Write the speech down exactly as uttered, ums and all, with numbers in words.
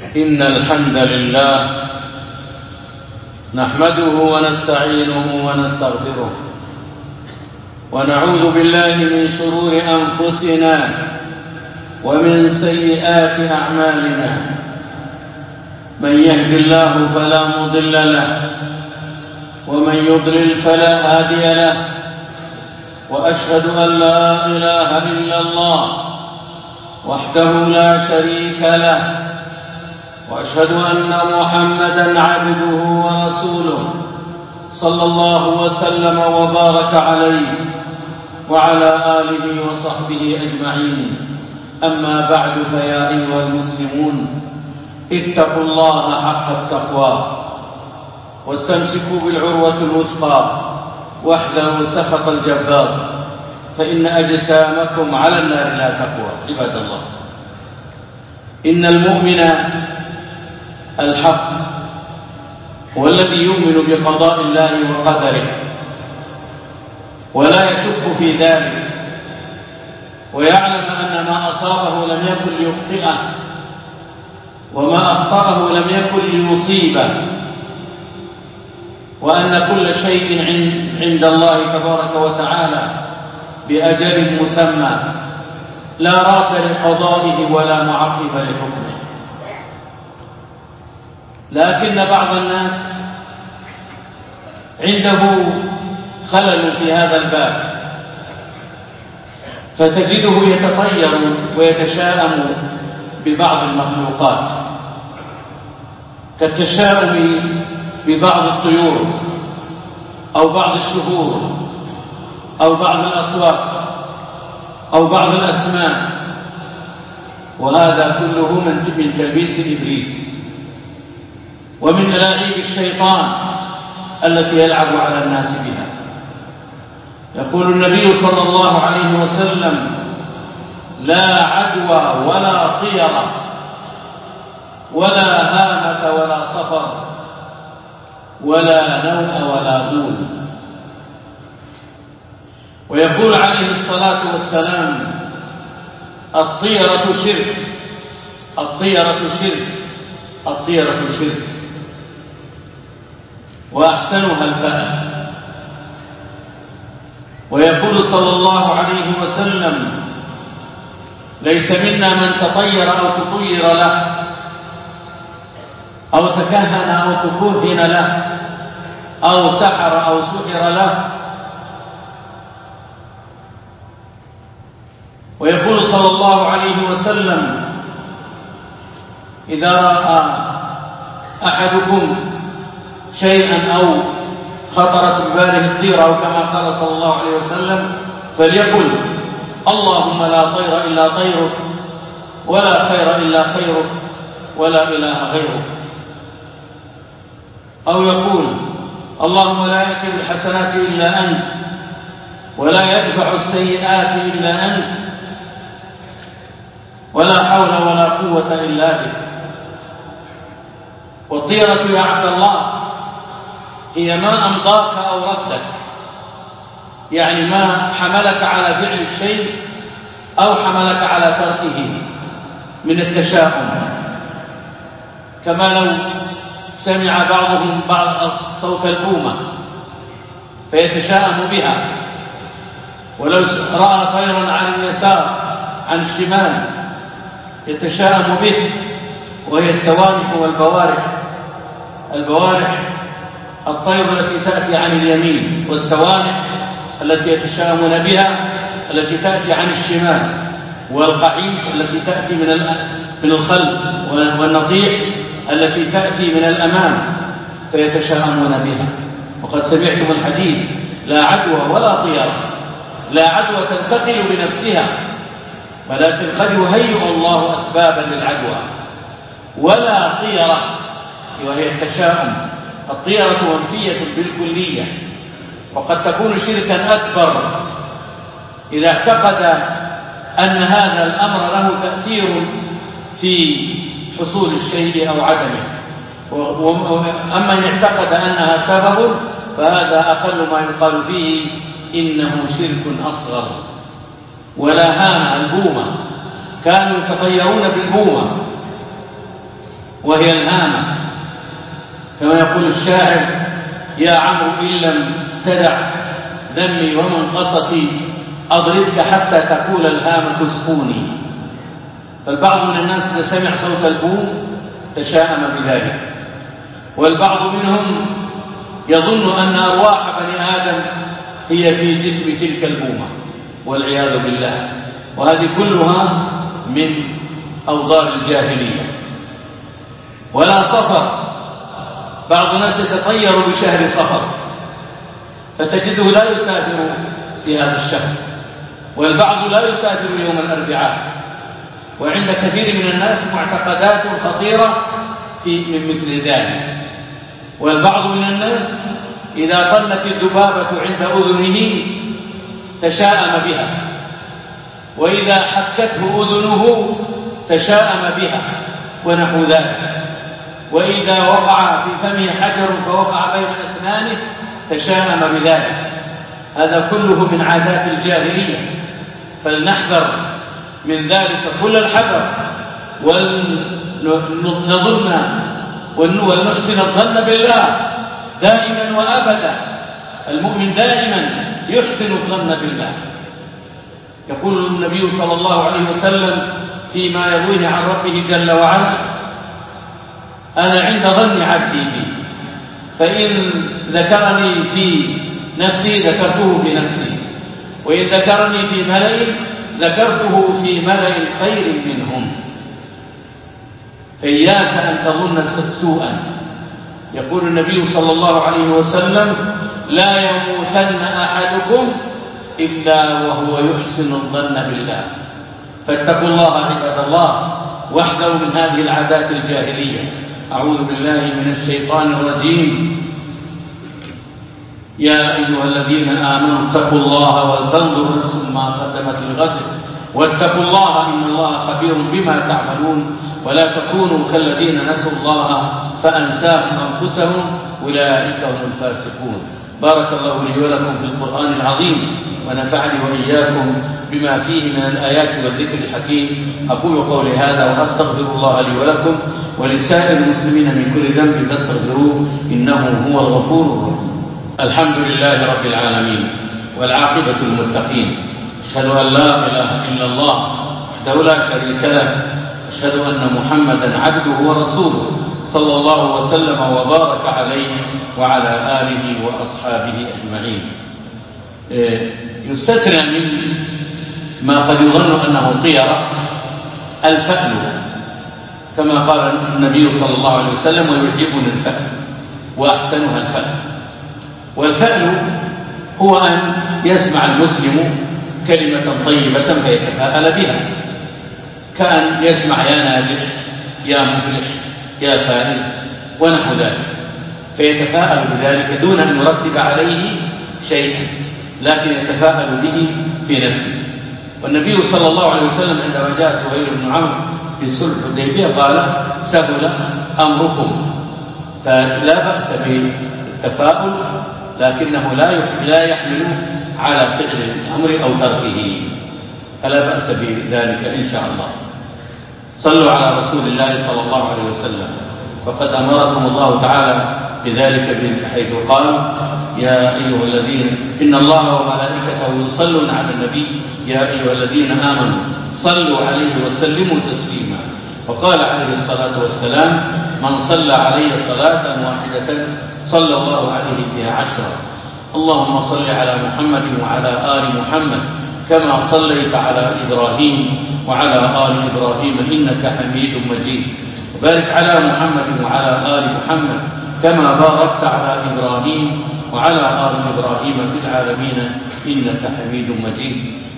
إن الحمد لله نحمده ونستعينه ونستغفره ونعوذ بالله من شرور أنفسنا ومن سيئات أعمالنا. من يهد الله فلا مضل له ومن يضلل فلا هادي له، وأشهد أن لا إله إلا الله وحده لا شريك له، وأشهد أن محمدا عبده ورسوله صلى الله وسلم وبارك عليه وعلى آله وصحبه أجمعين. أما بعد، فيا أيها المسلمون اتقوا الله حق التقوى واستمسكوا بالعروة الوثقى واحذروا سخط الجبار، فإن أجسامكم على النار لا تقوى. عباد الله، إن المؤمن الحق هو الذي يؤمن بقضاء الله وقدره ولا يشك في ذلك، ويعلم أن ما أصابه لم يكن ليخطئه وما أخطأه لم يكن ليصيبه، وأن كل شيء عند الله تبارك وتعالى بأجل مسمى لا راد لقضائه ولا معقب لحكمه. لكن بعض الناس عنده خلل في هذا الباب، فتجده يتطير ويتشاءم ببعض المخلوقات كالتشاؤم ببعض الطيور أو بعض الشهور أو بعض الأصوات أو بعض الأسماء، وهذا كله من تلبيس إبليس ومن ألاعيب الشيطان التي يلعب على الناس بها. يقول النبي صلى الله عليه وسلم: لا عدوى ولا طيرة ولا هامة ولا صفر ولا نوء ولا غول. ويقول عليه الصلاة والسلام: الطيرة شرك، الطيرة شرك، الطيرة شرك، وأحسنها الفأل. ويقول صلى الله عليه وسلم: ليس منا من تطير أو تطير له أو تكهن أو تكهن له أو سحر أو سحر له. ويقول صلى الله عليه وسلم: إذا رأى أحدكم شيئا أو خطرت بباله الطيرة، أو كما قال صلى الله عليه وسلم، فليقل: اللهم لا طير إلا طيرك ولا خير إلا خيرك ولا إله غيرك. أو يقول: اللهم لا يأتي بالحسنات إلا أنت ولا يدفع السيئات إلا أنت ولا حول ولا قوة إلا بك. والطيرة يا عبد الله هي ما أمضاك أو ردك، يعني ما حملك على فعل الشيء أو حملك على تركه من التشاؤم. كما لو سمع بعضهم بعض صوت البومة فيتشاءم بها، ولو رأى طيرا عن اليسار عن الشمال يتشاءم به، وهي السوانح والبوارح. البوارح الطير التي تأتي عن اليمين، والسوانح التي يتشاءمون بها التي تأتي عن الشمال، والقعيد التي تأتي من الخلف، والنطيح التي تأتي من الأمام فيتشاءمون بها. وقد سمعتم الحديث: لا عدوى ولا طيرة. لا عدوى تنتقل بنفسها، ولكن قد يهيئ الله أسبابا للعدوى. ولا طيرة وهي التشاؤم. الطيرة منفية بالكلية، وقد تكون شركا أكبر إذا اعتقد أن هذا الأمر له تأثير في حصول الشيء أو عدمه. أما إن اعتقد أنها سبب فهذا أقل ما يقال فيه إنه شرك أصغر. ولا هامة البومة، كانوا يتطيرون بالبومة وهي الهامة، كما يقول الشاعر: يا عمرو إن لم تدع ذمي ومنقصتي أضربك حتى تقول الهامة اسقوني. فالبعض من الناس إذا سمع صوت البوم تشاءم بذلك، والبعض منهم يظن أن أرواح بني آدم هي في جسم تلك البومة والعياذ بالله، وهذه كلها من أوضار الجاهلية. ولا صفر، بعض الناس يتطير بشهر صفر فتجده لا يسافر في هذا الشهر، والبعض لا يسافر يوم الأربعاء. وعند كثير من الناس معتقدات خطيرة في من مثل ذلك. والبعض من الناس إذا طلت الذبابة عند أذنه تشاءم بها، وإذا حكته أذنه تشاءم بها ونحو ذلك، وإذا وقع في فمه حجر فوقع بين أسنانه تشاءم بذلك. هذا كله من عادات الجاهلية، فلنحذر من ذلك كل الحذر، ولنظن ولنحسن الظن بالله دائما وأبدا. المؤمن دائما يحسن الظن بالله. يقول النبي صلى الله عليه وسلم فيما يرويه عن ربه جل وعلا: أنا عند ظن عبدي بي، فإن ذكرني في نفسي ذكرته في نفسي، وإن ذكرني في ملأ ذكرته في ملأ خير منهم. فإياك أن تظن سوءا. يقول النبي صلى الله عليه وسلم: لا يموتن أحدكم إلا وهو يحسن الظن بالله. فاتقوا الله عباد الله، واحذروا من هذه العادات الجاهلية. أعوذ بالله من الشيطان الرجيم. يا أيها الذين آمنوا اتقوا الله ولتنظر نفس ما قدمت لغد واتقوا الله إن الله خبير بما تعملون ولا تكونوا كالذين نسوا الله فأنساهم أنفسهم أولئك هم الفاسقون. بارك الله لي ولكم في القرآن العظيم، ونفعني وإياكم بما فيه من الآيات والذكر الحكيم. أقول قولي هذا وأستغفر الله لي ولكم ولسائر المسلمين من كل ذنب فاستغفروه إنه هو الغفور الرحيم. الحمد لله رب العالمين، والعاقبة للمتقين. أشهد أن لا إله إلا الله وحده لا شريك له، أشهد أن محمدا عبده ورسوله صلى الله وسلم وبارك عليه وعلى آله وأصحابه أجمعين. يستثنى من ما قد يظن أنه طيرة الفأل، كما قال النبي صلى الله عليه وسلم: ويعجبني الفأل وأحسنها الفأل. والفأل هو أن يسمع المسلم كلمة طيبة فيتفاءل بها، كأن يسمع يا ناجح يا مفلح يا فائز ونحو ذلك، فيتفاءل بذلك دون أن يرتب عليه شيئا، لكن يتفاءل به في نفسه. والنبي صلى الله عليه وسلم عندما جاء سهيل بن عمرو في صلح الحديبية قال: سهل أمركم. فلا بأس بالتفاؤل، لكنه لا يحمل على فعل الأمر أو تركه، فلا بأس بذلك إن شاء الله. صلوا على رسول الله صلى الله عليه وسلم، فقد أمركم الله تعالى بذلك حيث قال: يا أيها الذين إن الله وملائكته يصلون على النبي يا أيها الذين آمنوا صلوا عليه وسلموا تسليما. وقال عليه الصلاة والسلام: من صلى علي صلاة واحدة صلى الله عليه بها عشرا. اللهم صل على محمد وعلى آل محمد كما صليت على إبراهيم وعلى آل إبراهيم إنك حميد مجيد. وبارك على محمد وعلى آل محمد كما باركت على إبراهيم وعلى آل إبراهيم في العالمين إنك حميد مجيد.